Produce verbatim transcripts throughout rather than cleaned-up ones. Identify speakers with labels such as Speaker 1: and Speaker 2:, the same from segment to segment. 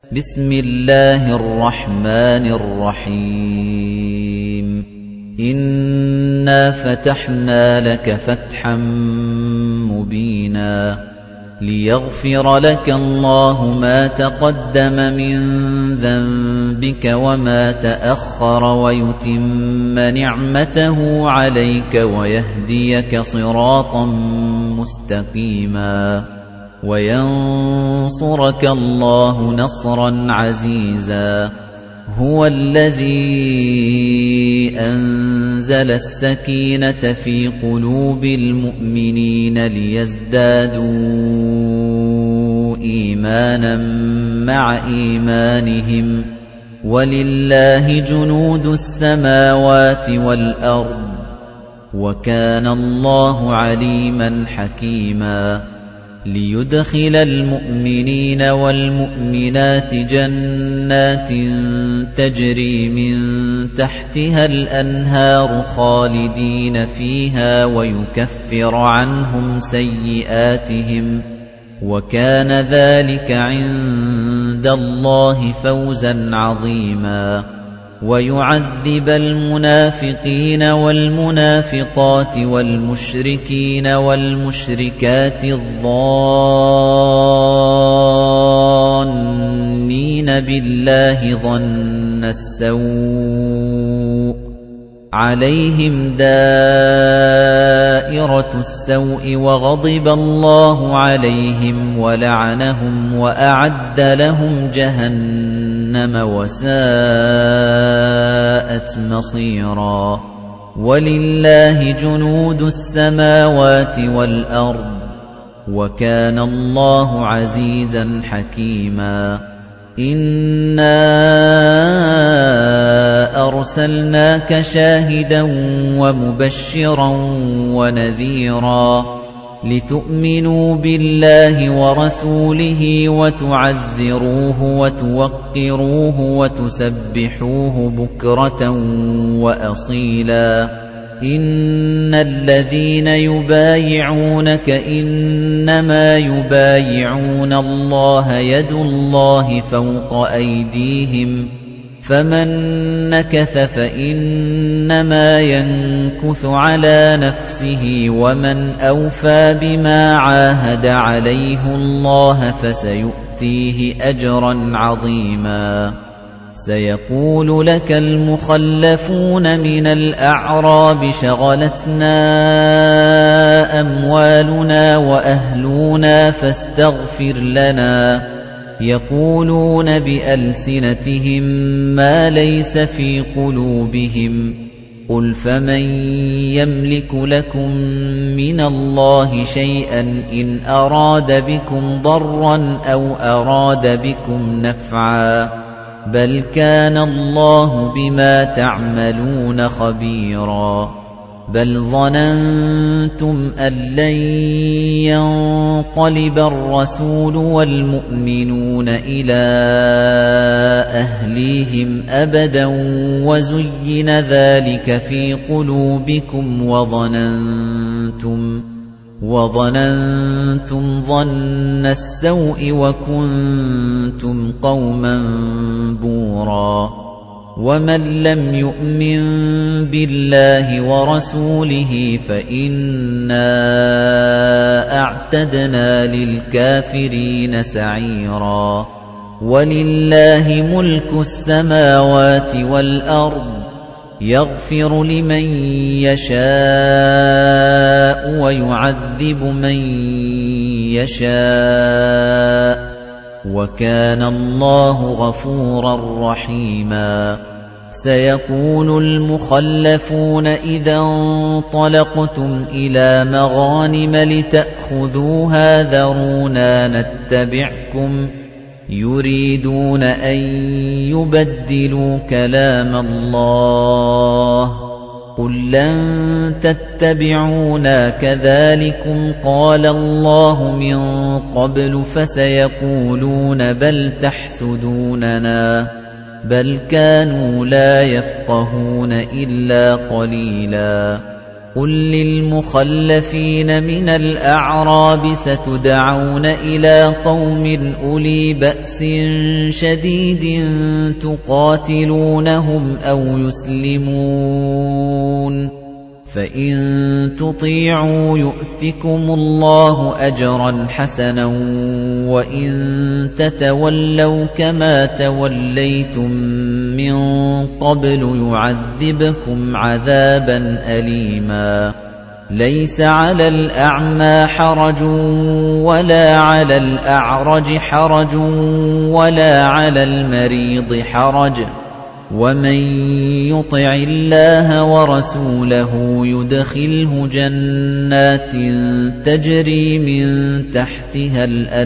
Speaker 1: بسم الله الرحمن الرحيم إنا فتحنا لك فتحا مبينا ليغفر لك الله ما تقدم من ذنبك وما تأخر ويتم نعمته عليك ويهديك صراطا مستقيما وينصرك الله نصرا عزيزا هو الذي أنزل السكينة في قلوب المؤمنين ليزدادوا إيمانا مع إيمانهم ولله جنود السماوات والأرض وكان الله عليما حكيما ليدخل المؤمنين والمؤمنات جنات تجري من تحتها الأنهار خالدين فيها ويكفر عنهم سيئاتهم وكان ذلك عند الله فوزا عظيما ويعذب المنافقين والمنافقات والمشركين والمشركات الظانين بالله ظن السوء عليهم دائرة السوء وغضب الله عليهم ولعنهم وأعد لهم جهنم وساءت مصيرا ولله جنود السماوات والأرض وكان الله عزيزا حكيما إنا أرسلناك شاهدا ومبشرا ونذيرا لتؤمنوا بالله ورسوله وتعزروه وتوقروه وتسبحوه بكرة وأصيلا إن الذين يبايعونك إنما يبايعون الله يد الله فوق أيديهم فمن نكث فإنما ينكث على نفسه ومن أوفى بما عاهد عليه الله فسيؤتيه أجرا عظيما سيقول لك المخلفون من الأعراب شغلتنا أموالنا وأهلنا فاستغفر لنا يقولون بألسنتهم ما ليس في قلوبهم قل فمن يملك لكم من الله شيئا إن أراد بكم ضرا أو أراد بكم نفعا بل كان الله بما تعملون خبيرا بل ظننتم أن لن ينقلب الرسول والمؤمنون إلى أهليهم أبدا وزين ذلك في قلوبكم وظننتم وظننتم ظن السوء وكنتم قوما بورا ومن لم يؤمن بالله ورسوله فإنا أعتدنا للكافرين سعيرا ولله ملك السماوات والأرض يغفر لمن يشاء ويعذب من يشاء وكان الله غفورا رحيما سيقول المخلفون إذا انطلقتم إلى مغانم لتأخذوها ذرونا نتبعكم يريدون أن يبدلوا كلام الله قل لن تتبعونا كذلكم قال الله من قبل فسيقولون بل تحسدوننا بل كانوا لا يفقهون إلا قليلا قُل لِّلْمُخَلَّفِينَ مِنَ الْأَعْرَابِ سَتُدْعَوْنَ إِلَىٰ قَوْمٍ أُولِي بَأْسٍ شَدِيدٍ تُقَاتِلُونَهُمْ أَوْ يُسْلِمُونَ فَإِن تُطِيعُوا يُؤْتِكُمُ اللَّهُ أَجْرًا حَسَنًا وَإِن تَتَوَلَّوْا كَمَا تَوَلَّيْتُم مِّن قَبْلُ يُعَذِّبْكُمْ عَذَابًا أَلِيمًا لَيْسَ عَلَى الْأَعْمَى حَرَجٌ وَلَا عَلَى الْأَعْرَجِ حَرَجٌ وَلَا عَلَى الْمَرِيضِ حَرَجٌ وَمَن يُطِعِ اللَّهَ وَرَسُولَهُ يُدْخِلْهُ جَنَّاتٍ تَجْرِي مِن تَحْتِهَا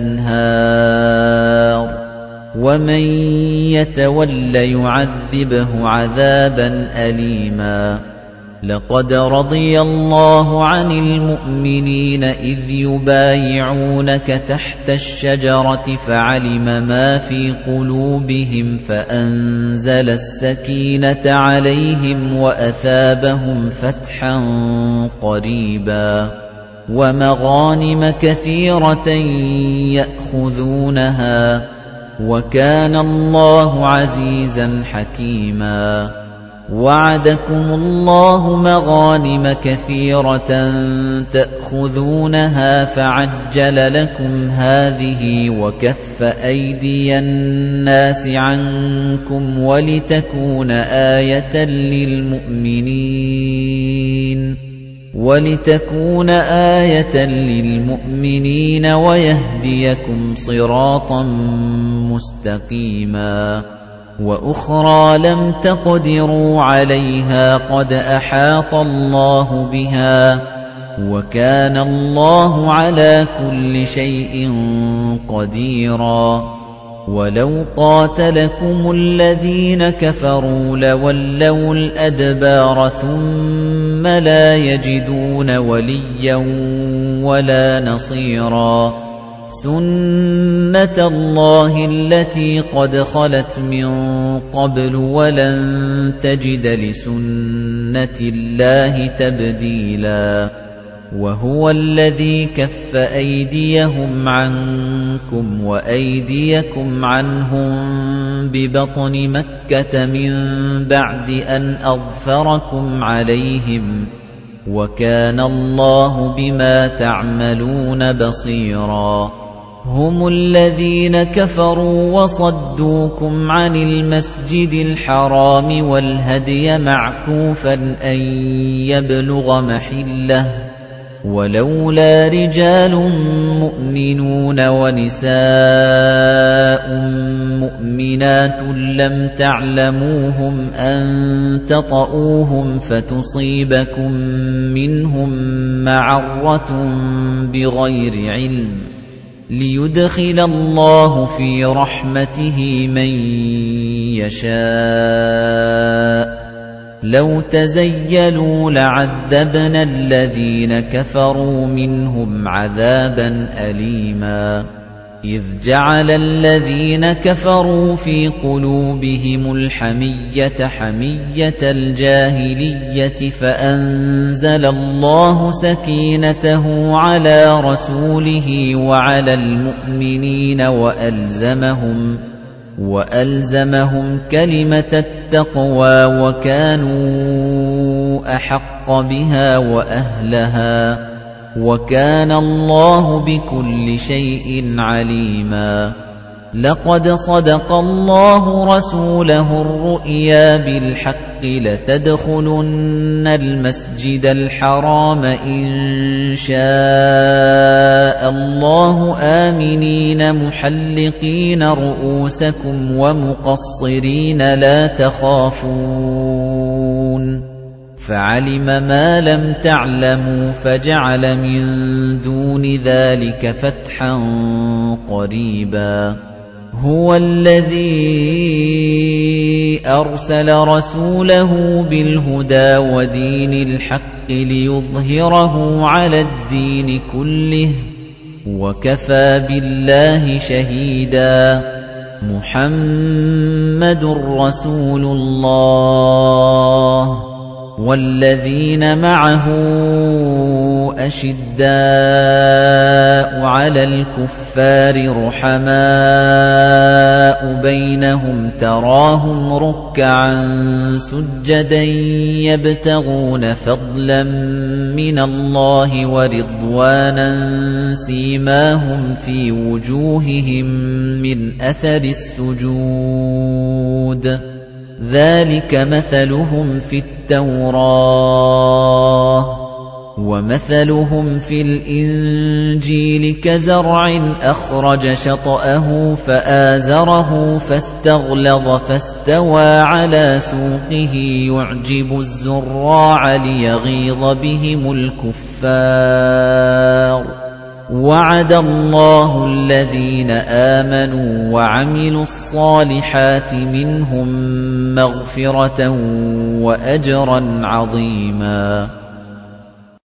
Speaker 1: الْأَنْهَارُ وَمَن يَتَوَلَّ يُعَذِّبْهُ عَذَابًا أَلِيمًا لَقَدْ رَضِيَ اللَّهُ عَنِ الْمُؤْمِنِينَ إِذْ يُبَايِعُونَكَ تَحْتَ الشَّجَرَةِ فَعَلِمَ مَا فِي قُلُوبِهِمْ فَأَنزَلَ السَّكِينَةَ عَلَيْهِمْ وَأَثَابَهُمْ فَتْحًا قَرِيبًا وَمَغَانِمَ كَثِيرَةً يَأْخُذُونَهَا وَكَانَ اللَّهُ عَزِيزًا حَكِيمًا وَعَدَكُمُ اللَّهُ مَغَانِمَ كَثِيرَةً تَأْخُذُونَهَا فَعَجَّلَ لَكُمْ هَٰذِهِ وَكَفَّ أَيْدِيَ النَّاسِ عَنكُمْ وَلِتَكُونَ آيَةً لِّلْمُؤْمِنِينَ وَلِتَكُونَ آيَةً لِّلْمُؤْمِنِينَ وَيَهْدِيَكُمْ صِرَاطًا مُّسْتَقِيمًا وَأُخْرَى لَمْ تَقْدِرُوا عَلَيْهَا قَدْ أَحَاطَ اللَّهُ بِهَا وَكَانَ اللَّهُ عَلَى كُلِّ شَيْءٍ قَدِيرًا وَلَوْ قَاتَلَكُمُ الَّذِينَ كَفَرُوا لَوَلَّوُا الْأَدْبَارَ ثُمَّ لَا يَجِدُونَ وَلِيًّا وَلَا نَصِيرًا سُنَّةَ اللَّهِ الَّتِي قَدْ خَلَتْ مِن قَبْلُ وَلَن تَجِدَ لِسُنَّةِ اللَّهِ تَبْدِيلًا وَهُوَ الَّذِي كَفَّ أَيْدِيَهُمْ عَنكُمْ وَأَيْدِيَكُمْ عَنْهُم بِبَطْنِ مَكَّةَ مِن بَعْدِ أَنْ أَظْفَرَكُمْ عَلَيْهِمْ وَكَانَ اللَّهُ بِمَا تَعْمَلُونَ بَصِيرًا هُمُ الَّذِينَ كَفَرُوا وَصَدُّوكُمْ عَنِ الْمَسْجِدِ الْحَرَامِ وَالْهَدْيَ مَعْكُوفًا أَن يَبْلُغَ مَحِلَّهُ وَلَوْلَا رِجَالٌ مُؤْمِنُونَ وَنِسَاءٌ مُؤْمِنَاتٌ لَّمْ تَعْلَمُوهُمْ أَن تَطَئُوهُمْ فَتُصِيبَكُم مِّنْهُم مَّعَرَّةٌ بِغَيْرِ عِلْمٍ لِيُدْخِلَ اللَّهُ فِي رَحْمَتِهِ مَن يَشَاءُ لَوْ تَزَيَّلُوا لَعَذَّبْنَا الَّذِينَ كَفَرُوا مِنْهُمْ عَذَابًا أَلِيمًا إِذْ جَعَلَ الَّذِينَ كَفَرُوا فِي قُلُوبِهِمُ الْحَمِيَّةَ حَمِيَّةَ الْجَاهِلِيَّةِ فَأَنزَلَ اللَّهُ سَكِينَتَهُ عَلَى رَسُولِهِ وَعَلَى الْمُؤْمِنِينَ وَأَلْزَمَهُمْ وَأَلْزَمَهُمْ كَلِمَةَ التَّقْوَى وَكَانُوا أَحَقَّ بِهَا وَأَهْلَهَا وَكَانَ اللَّهُ بِكُلِّ شَيْءٍ عَلِيمًا لَقَدْ صَدَقَ اللَّهُ رَسُولَهُ الرُّؤْيَا بِالْحَقِّ لَتَدْخُلُنَّ الْمَسْجِدَ الْحَرَامَ إِن شَاءَ اللَّهُ آمِنِينَ مُحَلِّقِينَ رُءُوسَكُمْ وَمُقَصِّرِينَ لَا تَخَافُونَ فَعَلِمَ مَا لَمْ تَعْلَمُوا فَجَعَلَ مِن دُونِ ذَلِكَ فَتْحًا قَرِيبًا هُوَ الَّذِي أَرْسَلَ رَسُولَهُ بِالْهُدَى وَدِينِ الْحَقِّ لِيُظْهِرَهُ عَلَى الدِّينِ كُلِّهِ وَكَفَى بِاللَّهِ شَهِيدًا مُحَمَّدٌ رَّسُولُ اللَّهِ وَالَّذِينَ مَعَهُ أَشِدَّاءُ عَلَى الْكُفَّارِ رُحَمَاءُ بَيْنَهُمْ تَرَاهُمْ رُكَّعًا سُجَّدًا يَبْتَغُونَ فَضْلًا مِنَ اللَّهِ وَرِضْوَانًا سِيمَاهُمْ فِي وُجُوهِهِم مِّنْ أَثَرِ السُّجُودِ ذَلِكَ مَثَلُهُمْ فِي التَّوْرَاةِ وَمَثَلُهُمْ فِي الْإِنْجِيلِ كَزَرْعٍ أَخْرَجَ شَطْأَهُ فَآزَرَهُ فَاسْتَغْلَظَ فَاسْتَوَى عَلَى سُوقِهِ يُعْجِبُ الزُّرَّاعَ لِيَغِيظَ بِهِمُ الْكُفَّارَ وَعَدَ اللَّهُ الَّذِينَ آمَنُوا وَعَمِلُوا الصَّالِحَاتِ مِنْهُم مَّغْفِرَةً وَأَجْرًا عَظِيمًا.